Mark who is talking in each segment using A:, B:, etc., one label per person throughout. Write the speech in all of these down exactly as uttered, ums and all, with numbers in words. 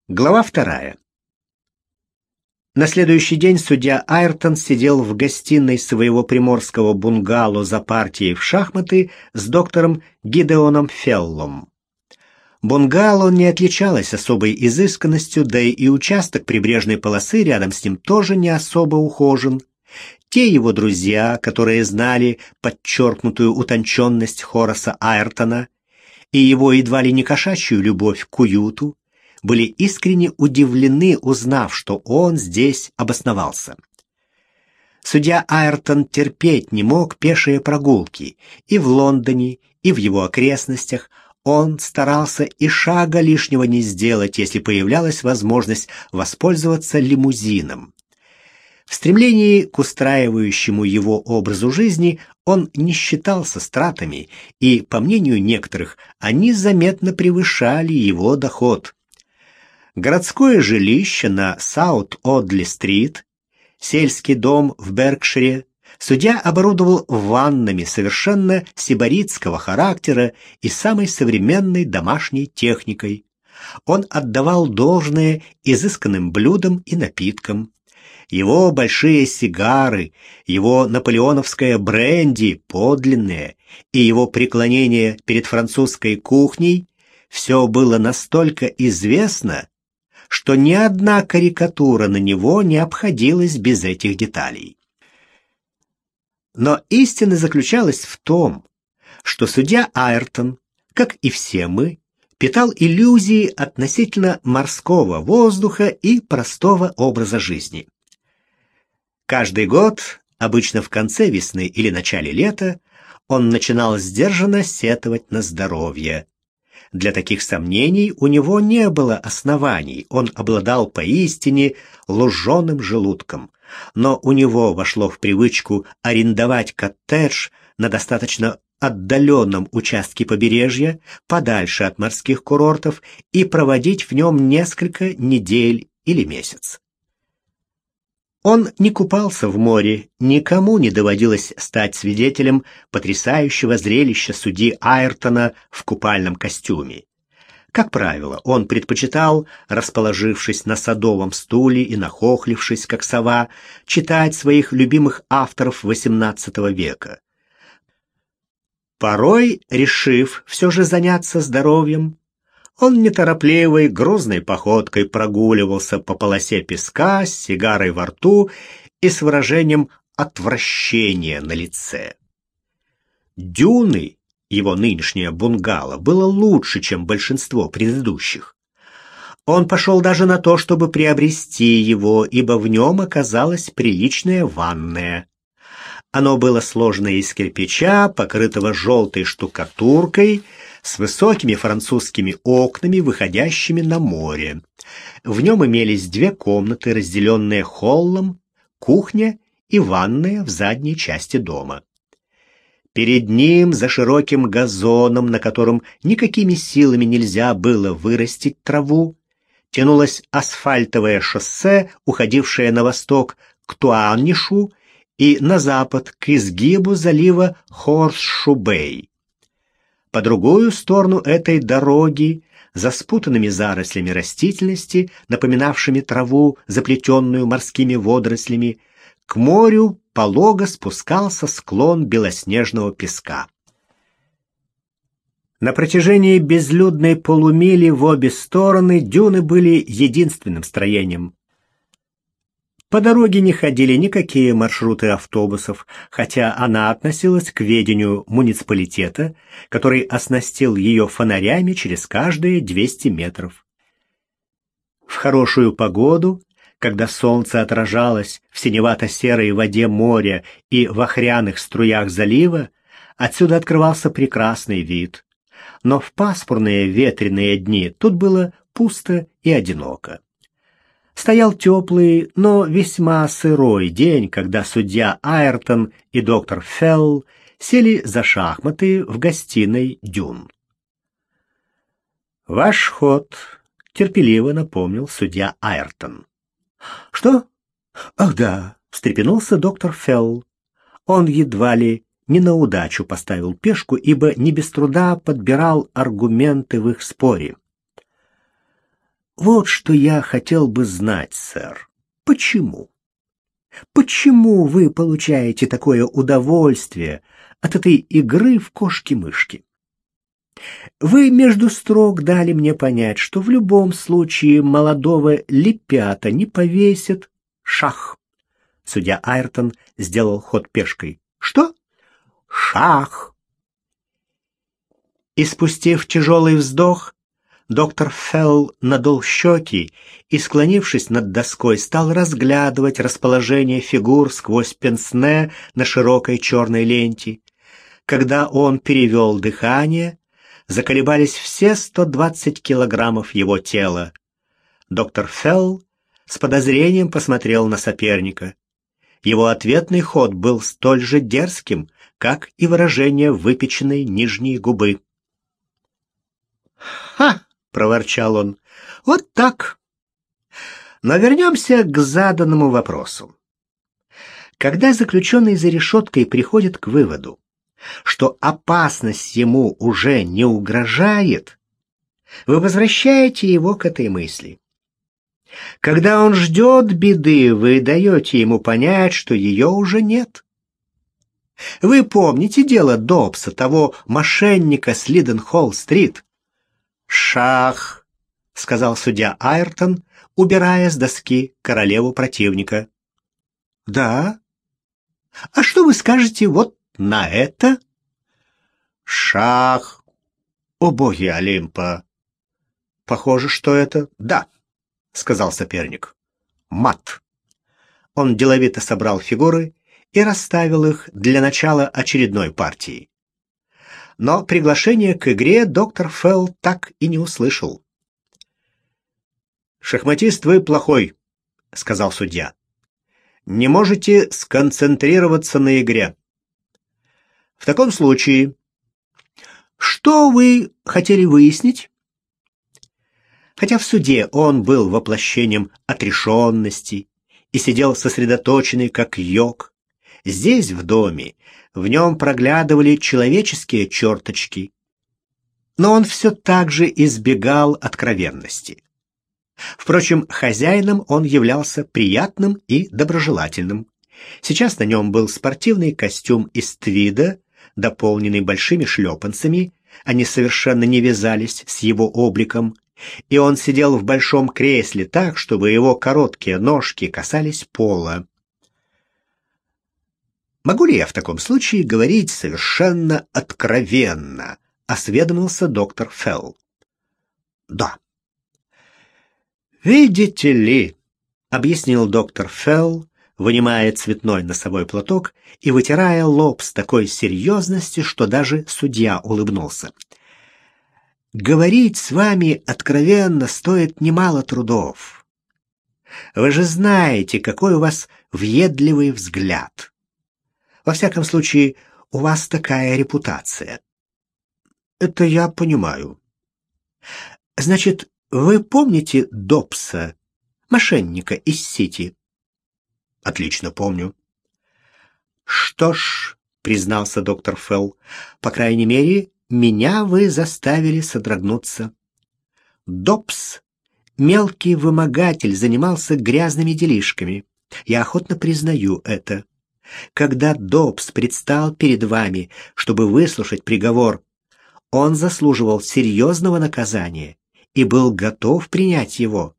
A: Глава вторая. На следующий день судья Айртон сидел в гостиной своего приморского бунгало за партией в шахматы с доктором Гидеоном Феллом. Бунгало не отличалось особой изысканностью, да и участок прибрежной полосы рядом с ним тоже не особо ухожен. Те его друзья, которые знали подчеркнутую утонченность Хораса Айртона и его едва ли не кошачью любовь к уюту, были искренне удивлены, узнав, что он здесь обосновался. Судья Айртон терпеть не мог пешие прогулки. И в Лондоне, и в его окрестностях он старался и шага лишнего не сделать, если появлялась возможность воспользоваться лимузином. В стремлении к устраивающему его образу жизни он не считался стратами, и, по мнению некоторых, они заметно превышали его доход. Городское жилище на Саут-Одли-стрит, сельский дом в Беркшире судья оборудовал ваннами совершенно сибаритского характера и самой современной домашней техникой. Он отдавал должное изысканным блюдам и напиткам. Его большие сигары, его наполеоновское бренди подлинное и его преклонение перед французской кухней — все было настолько известно, что ни одна карикатура на него не обходилась без этих деталей. Но истина заключалась в том, что судья Айртон, как и все мы, питал иллюзии относительно морского воздуха и простого образа жизни. Каждый год, обычно в конце весны или начале лета, он начинал сдержанно сетовать на здоровье. Для таких сомнений у него не было оснований, он обладал поистине луженым желудком. Но у него вошло в привычку арендовать коттедж на достаточно отдаленном участке побережья, подальше от морских курортов, и проводить в нем несколько недель или месяц. Он не купался в море, никому не доводилось стать свидетелем потрясающего зрелища судьи Айртона в купальном костюме. Как правило, он предпочитал, расположившись на садовом стуле и нахохлившись, как сова, читать своих любимых авторов восемнадцатого века. Порой, решив все же заняться здоровьем, он неторопливой, грузной походкой прогуливался по полосе песка с сигарой во рту и с выражением отвращения на лице. Дюны, его нынешнее бунгало, было лучше, чем большинство предыдущих. Он пошел даже на то, чтобы приобрести его, ибо в нем оказалась приличная ванная. Оно было сложено из кирпича, покрытого желтой штукатуркой, с высокими французскими окнами, выходящими на море. В нем имелись две комнаты, разделенные холлом, кухня и ванная в задней части дома. Перед ним, за широким газоном, на котором никакими силами нельзя было вырастить траву, тянулось асфальтовое шоссе, уходившее на восток к Туаннишу и на запад к изгибу залива Хорсшу-Бэй. По другую сторону этой дороги, за спутанными зарослями растительности, напоминавшими траву, заплетенную морскими водорослями, к морю полого спускался склон белоснежного песка. На протяжении безлюдной полумили в обе стороны дюны были единственным строением. По дороге не ходили никакие маршруты автобусов, хотя она относилась к ведению муниципалитета, который оснастил ее фонарями через каждые двести метров. В хорошую погоду, когда солнце отражалось в синевато-серой воде моря и в охряных струях залива, отсюда открывался прекрасный вид. Но в пасмурные ветреные дни тут было пусто и одиноко. Стоял теплый, но весьма сырой день, когда судья Айртон и доктор Фелл сели за шахматы в гостиной Дюн. «Ваш ход», — терпеливо напомнил судья Айртон. «Что? Ах да», — встрепенулся доктор Фелл. Он едва ли не на удачу поставил пешку, ибо не без труда подбирал аргументы в их споре. Вот что я хотел бы знать, сэр. Почему? Почему вы получаете такое удовольствие от этой игры в кошки-мышки? Вы между строк дали мне понять, что в любом случае молодого лепята не повесят. Шах. Судья Айртон сделал ход пешкой. Что? Шах. И спустив тяжелый вздох, доктор Фелл надул щеки и, склонившись над доской, стал разглядывать расположение фигур сквозь пенсне на широкой черной ленте. Когда он перевел дыхание, заколебались все сто двадцать килограммов его тела. Доктор Фелл с подозрением посмотрел на соперника. Его ответный ход был столь же дерзким, как и выражение выпеченной нижней губы. «Ха!» — проворчал он. «Вот так. Но вернемся к заданному вопросу. Когда заключенный за решеткой приходит к выводу, что опасность ему уже не угрожает, вы возвращаете его к этой мысли. Когда он ждет беды, вы даете ему понять, что ее уже нет. Вы помните дело Добса, того мошенника с Лиденхолл-стрит? «Шах», — сказал судья Айртон, убирая с доски королеву противника. «Да? А что вы скажете вот на это?» «Шах». «О боги Олимпа!» «Похоже, что это...» «Да», — сказал соперник. «Мат». Он деловито собрал фигуры и расставил их для начала очередной партии. Но приглашение к игре доктор Фелл так и не услышал. «Шахматист вы плохой», — сказал судья. «Не можете сконцентрироваться на игре. В таком случае, что вы хотели выяснить?» Хотя в суде он был воплощением отрешенности и сидел сосредоточенный, как йог, здесь, в доме, в нем проглядывали человеческие черточки. Но он все так же избегал откровенности. Впрочем, хозяином он являлся приятным и доброжелательным. Сейчас на нем был спортивный костюм из твида, дополненный большими шлепанцами, они совершенно не вязались с его обликом, и он сидел в большом кресле так, чтобы его короткие ножки касались пола. «Могу ли я в таком случае говорить совершенно откровенно?» — осведомился доктор Фелл. «Да». «Видите ли», — объяснил доктор Фелл, вынимая цветной носовой платок и вытирая лоб с такой серьезностью, что даже судья улыбнулся. «Говорить с вами откровенно стоит немало трудов. Вы же знаете, какой у вас въедливый взгляд. Во всяком случае, у вас такая репутация». «Это я понимаю». «Значит, вы помните Добса, мошенника из Сити?» «Отлично помню». «Что ж», — признался доктор Фелл, — «по крайней мере, меня вы заставили содрогнуться. Добс, мелкий вымогатель, занимался грязными делишками. Я охотно признаю это. Когда Добс предстал перед вами, чтобы выслушать приговор, он заслуживал серьезного наказания и был готов принять его.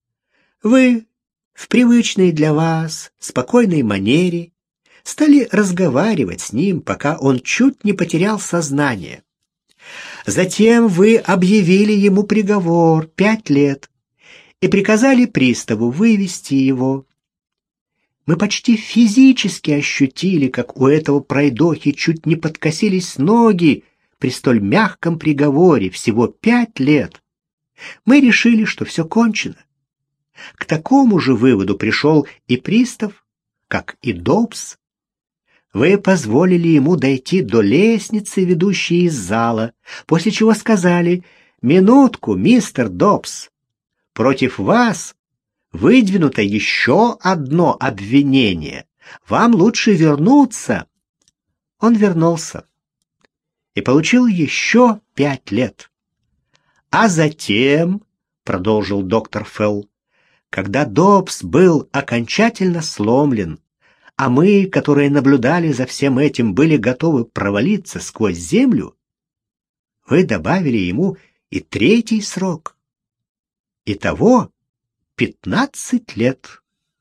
A: Вы в привычной для вас спокойной манере стали разговаривать с ним, пока он чуть не потерял сознание. Затем вы объявили ему приговор пять лет и приказали приставу вывести его. Мы почти физически ощутили, как у этого пройдохи чуть не подкосились ноги при столь мягком приговоре всего пять лет. Мы решили, что все кончено. К такому же выводу пришел и пристав, как и Добс. Вы позволили ему дойти до лестницы, ведущей из зала, после чего сказали: «Минутку, мистер Добс, против вас выдвинуто еще одно обвинение. Вам лучше вернуться». Он вернулся и получил еще пять лет. А затем продолжил доктор Фелл, когда Доббс был окончательно сломлен, а мы, которые наблюдали за всем этим, были готовы провалиться сквозь землю, вы добавили ему и третий срок. Итого пятнадцать лет.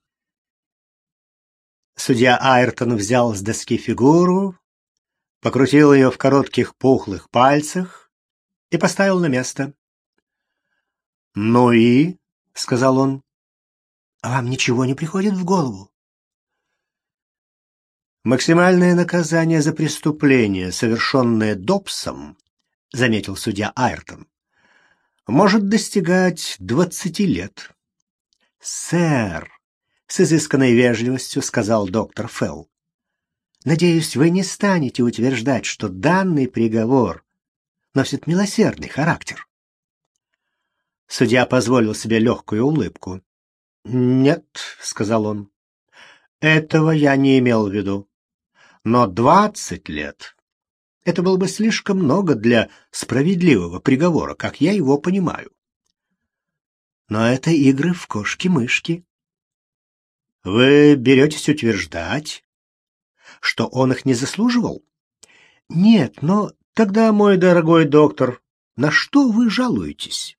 A: Судья Айртон взял с доски фигуру, покрутил ее в коротких пухлых пальцах и поставил на место. «Ну и?» — сказал он. «А вам ничего не приходит в голову?» «Максимальное наказание за преступление, совершенное Доббсом, — заметил судья Айртон, — может достигать двадцати лет». «Сэр», — с изысканной вежливостью сказал доктор Фелл, — «надеюсь, вы не станете утверждать, что данный приговор носит милосердный характер». Судья позволил себе легкую улыбку. «Нет», — сказал он, — «этого я не имел в виду. Но двадцать лет — это было бы слишком много для справедливого приговора, как я его понимаю. Но это игры в кошки-мышки. Вы беретесь утверждать, что он их не заслуживал? Нет, но тогда, мой дорогой доктор, на что вы жалуетесь?»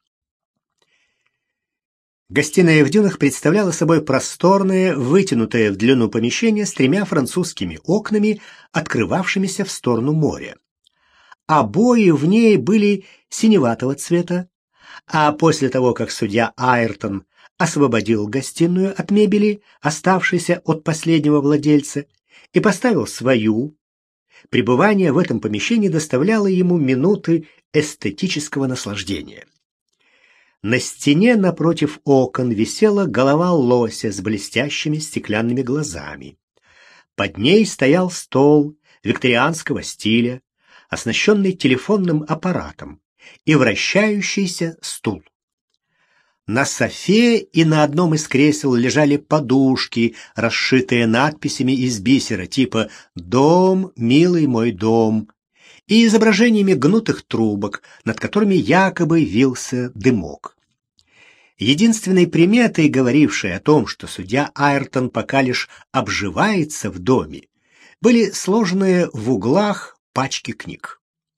A: Гостиная в дюнах представляла собой просторное, вытянутое в длину помещение с тремя французскими окнами, открывавшимися в сторону моря. Обои в ней были синеватого цвета, а после того, как судья Айртон освободил гостиную от мебели, оставшейся от последнего владельца, и поставил свою, пребывание в этом помещении доставляло ему минуты эстетического наслаждения. На стене напротив окон висела голова лося с блестящими стеклянными глазами. Под ней стоял стол викторианского стиля, оснащенный телефонным аппаратом, и вращающийся стул. На софе и на одном из кресел лежали подушки, расшитые надписями из бисера типа «Дом, милый мой дом», и изображениями гнутых трубок, над которыми якобы вился дымок. Единственной приметой, говорившей о том, что судья Айртон пока лишь обживается в доме, были сложенные в углах пачки книг.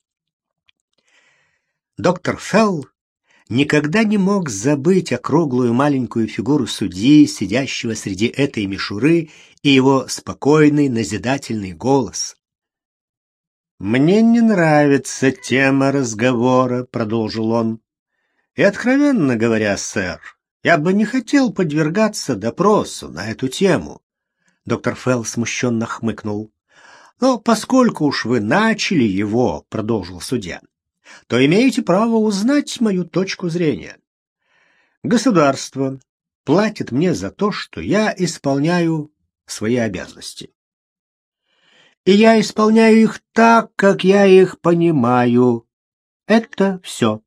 A: Доктор Фелл никогда не мог забыть округлую маленькую фигуру судьи, сидящего среди этой мишуры, и его спокойный, назидательный голос. «Мне не нравится тема разговора», — продолжил он. «И, откровенно говоря, сэр, я бы не хотел подвергаться допросу на эту тему». Доктор Фелл смущенно хмыкнул. «Но поскольку уж вы начали его», — продолжил судья, — «то имеете право узнать мою точку зрения. Государство платит мне за то, что я исполняю свои обязанности. И я исполняю их так, как я их понимаю. Это все».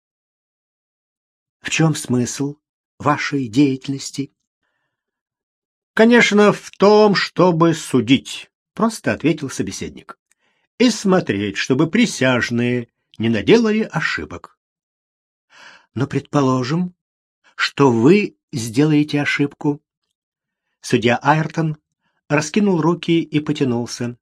A: «В чем смысл вашей деятельности?» «Конечно, в том, чтобы судить», — просто ответил собеседник, «и смотреть, чтобы присяжные не наделали ошибок». «Но предположим, что вы сделаете ошибку». Судья Айртон раскинул руки и потянулся.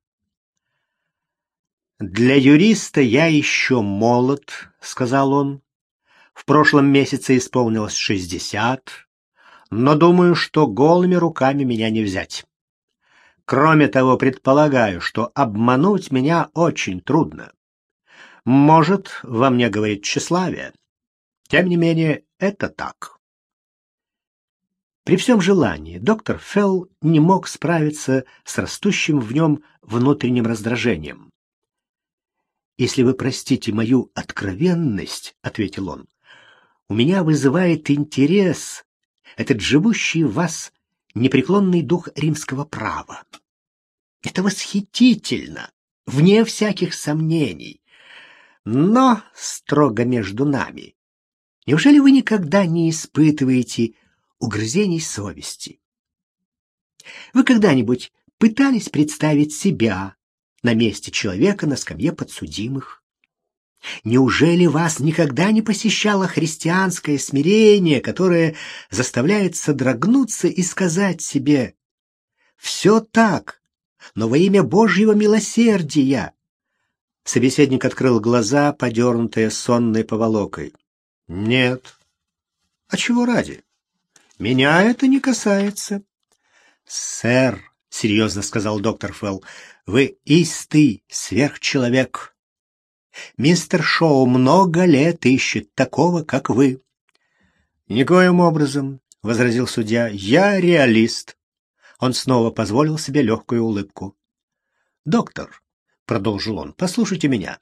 A: «Для юриста я еще молод», — сказал он. «В прошлом месяце исполнилось шестьдесят, но думаю, что голыми руками меня не взять. Кроме того, предполагаю, что обмануть меня очень трудно. Может, во мне говорит тщеславие. Тем не менее, это так». При всем желании доктор Фелл не мог справиться с растущим в нем внутренним раздражением. «Если вы простите мою откровенность, — ответил он, — у меня вызывает интерес этот живущий в вас непреклонный дух римского права. Это восхитительно, вне всяких сомнений. Но, строго между нами, неужели вы никогда не испытываете угрызений совести? Вы когда-нибудь пытались представить себя на месте человека на скамье подсудимых? Неужели вас никогда не посещало христианское смирение, которое заставляет содрогнуться и сказать себе: «Все так, но во имя Божьего милосердия»?» Собеседник открыл глаза, подернутые сонной поволокой. «Нет». «А чего ради? Меня это не касается». «Сэр», — серьезно сказал доктор Фелл, — «вы истый сверхчеловек. Мистер Шоу много лет ищет такого, как вы». «Никоим образом», — возразил судья, — «я реалист». Он снова позволил себе легкую улыбку. «Доктор», — продолжил он, — «послушайте меня.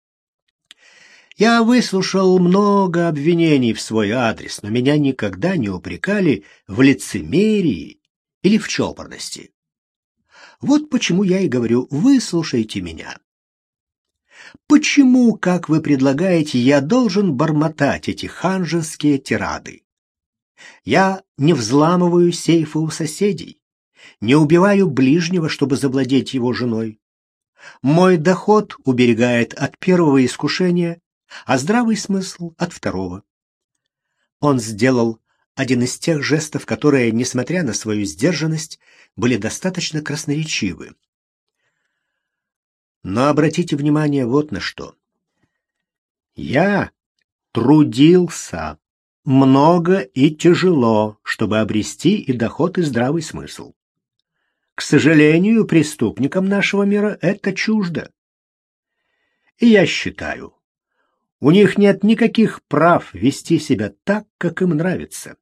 A: Я выслушал много обвинений в свой адрес, но меня никогда не упрекали в лицемерии или в чопорности. Вот почему я и говорю: выслушайте меня. Почему, как вы предлагаете, я должен бормотать эти ханжеские тирады? Я не взламываю сейфы у соседей, не убиваю ближнего, чтобы завладеть его женой. Мой доход уберегает от первого искушения, а здравый смысл — от второго. Он сделал один из тех жестов, которые, несмотря на свою сдержанность, были достаточно красноречивы. Но обратите внимание вот на что. Я трудился много и тяжело, чтобы обрести и доход, и здравый смысл. К сожалению, преступникам нашего мира это чуждо. И я считаю, у них нет никаких прав вести себя так, как им нравится.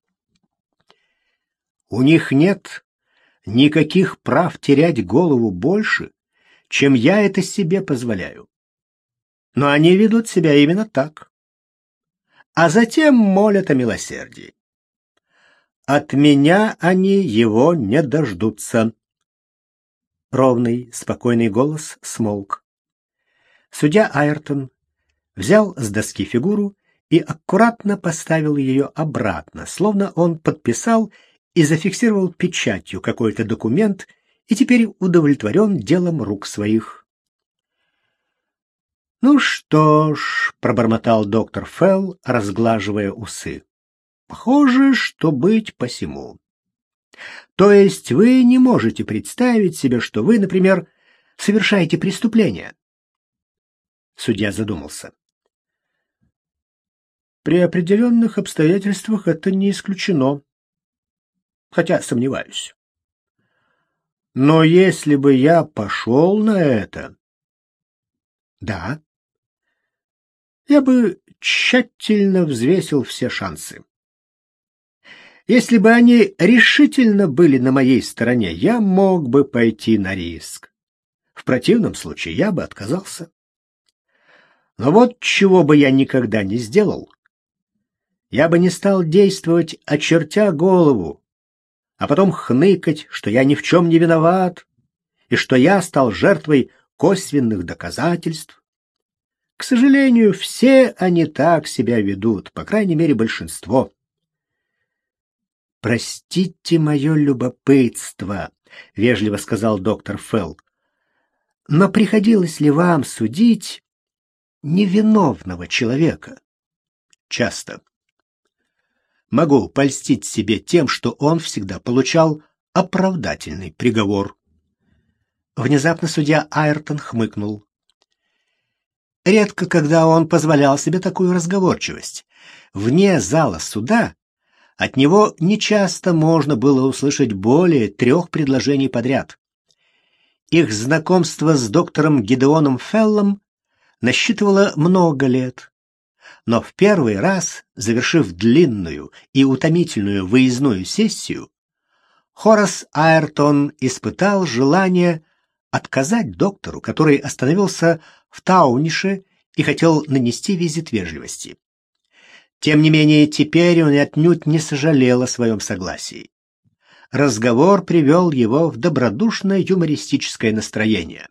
A: У них нет никаких прав терять голову больше, чем я это себе позволяю. Но они ведут себя именно так. А затем молят о милосердии. От меня они его не дождутся. Ровный, спокойный голос смолк. Судья Айртон взял с доски фигуру и аккуратно поставил ее обратно, словно он подписал и зафиксировал печатью какой-то документ и теперь удовлетворен делом рук своих. «Ну что ж», — пробормотал доктор Фелл, разглаживая усы, — «похоже, что быть посему. То есть вы не можете представить себе, что вы, например, совершаете преступление?» Судья задумался. «При определенных обстоятельствах это не исключено, хотя сомневаюсь. Но если бы я пошел на это...» «Да, я бы тщательно взвесил все шансы. Если бы они решительно были на моей стороне, я мог бы пойти на риск. В противном случае я бы отказался. Но вот чего бы я никогда не сделал. Я бы не стал действовать, очертя голову, а потом хныкать, что я ни в чем не виноват, и что я стал жертвой косвенных доказательств. К сожалению, все они так себя ведут, по крайней мере, большинство. «Простите мое любопытство», — вежливо сказал доктор Фелл, — «но приходилось ли вам судить невиновного человека?» «Часто. Могу польстить себе тем, что он всегда получал оправдательный приговор». Внезапно судья Айртон хмыкнул. Редко когда он позволял себе такую разговорчивость. Вне зала суда от него нечасто можно было услышать более трех предложений подряд. Их знакомство с доктором Гидеоном Феллом насчитывало много лет. Но в первый раз, завершив длинную и утомительную выездную сессию, Хорас Айртон испытал желание отказать доктору, который остановился в Таунише и хотел нанести визит вежливости. Тем не менее, теперь он отнюдь не сожалел о своем согласии. Разговор привел его в добродушное юмористическое настроение.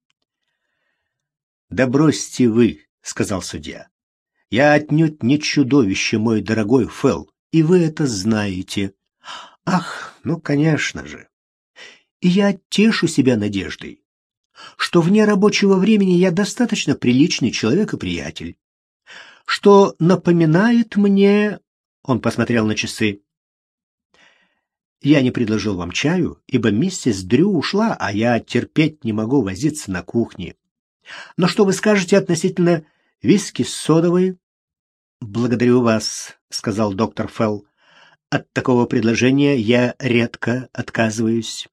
A: «Да бросьте вы», — сказал судья. «Я отнюдь не чудовище, мой дорогой Фелл, и вы это знаете». «Ах, ну, конечно же. И я тешу себя надеждой, что вне рабочего времени я достаточно приличный человек и приятель. что напоминает мне...» Он посмотрел на часы. «Я не предложил вам чаю, ибо миссис Дрю ушла, а я терпеть не могу возиться на кухне. Но что вы скажете относительно виски с содовой?» «Благодарю вас», — сказал доктор Фелл. «От такого предложения я редко отказываюсь».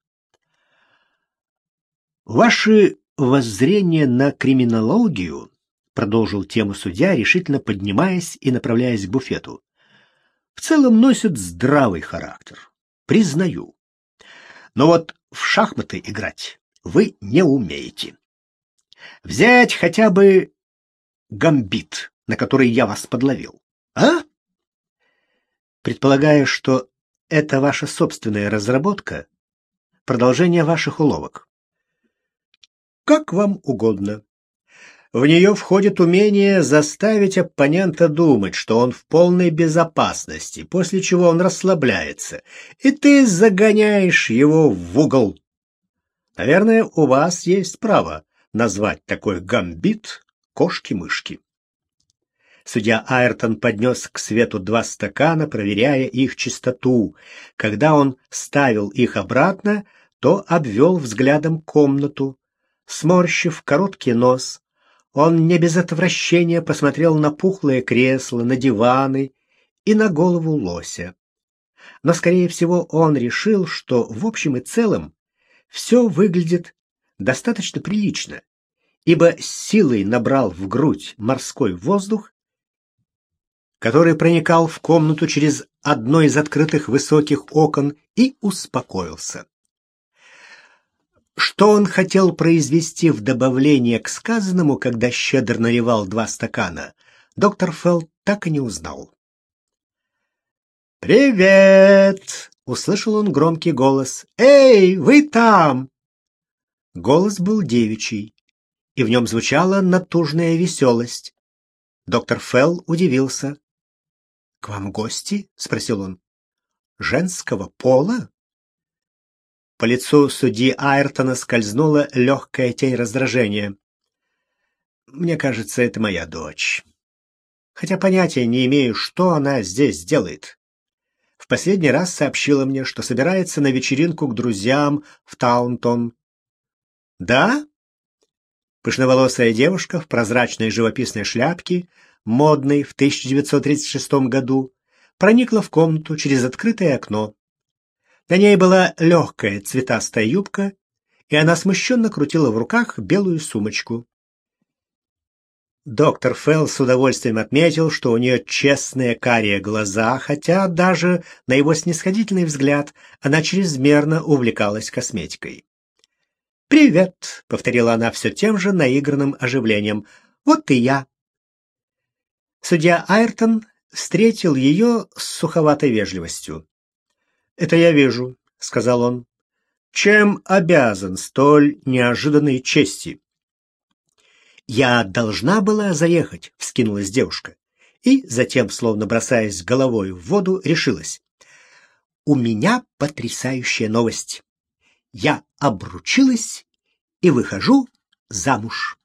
A: «Ваши воззрения на криминологию», — продолжил тему судья, решительно поднимаясь и направляясь к буфету, — «в целом носят здравый характер. Признаю. Но вот в шахматы играть вы не умеете. Взять хотя бы гамбит, на который я вас подловил. А? Предполагаю, что это ваша собственная разработка, продолжение ваших уловок. Как вам угодно. В нее входит умение заставить оппонента думать, что он в полной безопасности, после чего он расслабляется, и ты загоняешь его в угол. Наверное, у вас есть право назвать такой гамбит кошки-мышки. Судья Айртон поднес к свету два стакана, проверяя их чистоту. Когда он ставил их обратно, то обвел взглядом комнату. Сморщив короткий нос, он не без отвращения посмотрел на пухлые кресла, на диваны и на голову лося. Но, скорее всего, он решил, что в общем и целом все выглядит достаточно прилично, ибо силой набрал в грудь морской воздух, который проникал в комнату через одно из открытых высоких окон, и успокоился. Что он хотел произвести в добавление к сказанному, когда щедро наливал два стакана, доктор Фелл так и не узнал. «Привет!» — услышал он громкий голос. «Эй, вы там!» Голос был девичий, и в нем звучала натужная веселость. Доктор Фелл удивился. «К вам гости?» — спросил он. «Женского пола?» По лицу судьи Айртона скользнула легкая тень раздражения. «Мне кажется, это моя дочь. Хотя понятия не имею, что она здесь делает. В последний раз сообщила мне, что собирается на вечеринку к друзьям в Таунтон». «Да?» Пышноволосая девушка в прозрачной живописной шляпке, модной в тысяча девятьсот тридцать шестом году, проникла в комнату через открытое окно. На ней была легкая цветастая юбка, и она смущенно крутила в руках белую сумочку. Доктор Фелл с удовольствием отметил, что у нее честные карие глаза, хотя даже на его снисходительный взгляд она чрезмерно увлекалась косметикой. «Привет», — повторила она все тем же наигранным оживлением. «Вот и я». Судья Айртон встретил ее с суховатой вежливостью. «Это я вижу», — сказал он. «Чем обязан столь неожиданной чести?» «Я должна была заехать», — вскинулась девушка, и затем, словно бросаясь головой в воду, решилась. «У меня потрясающая новость. Я обручилась и выхожу замуж».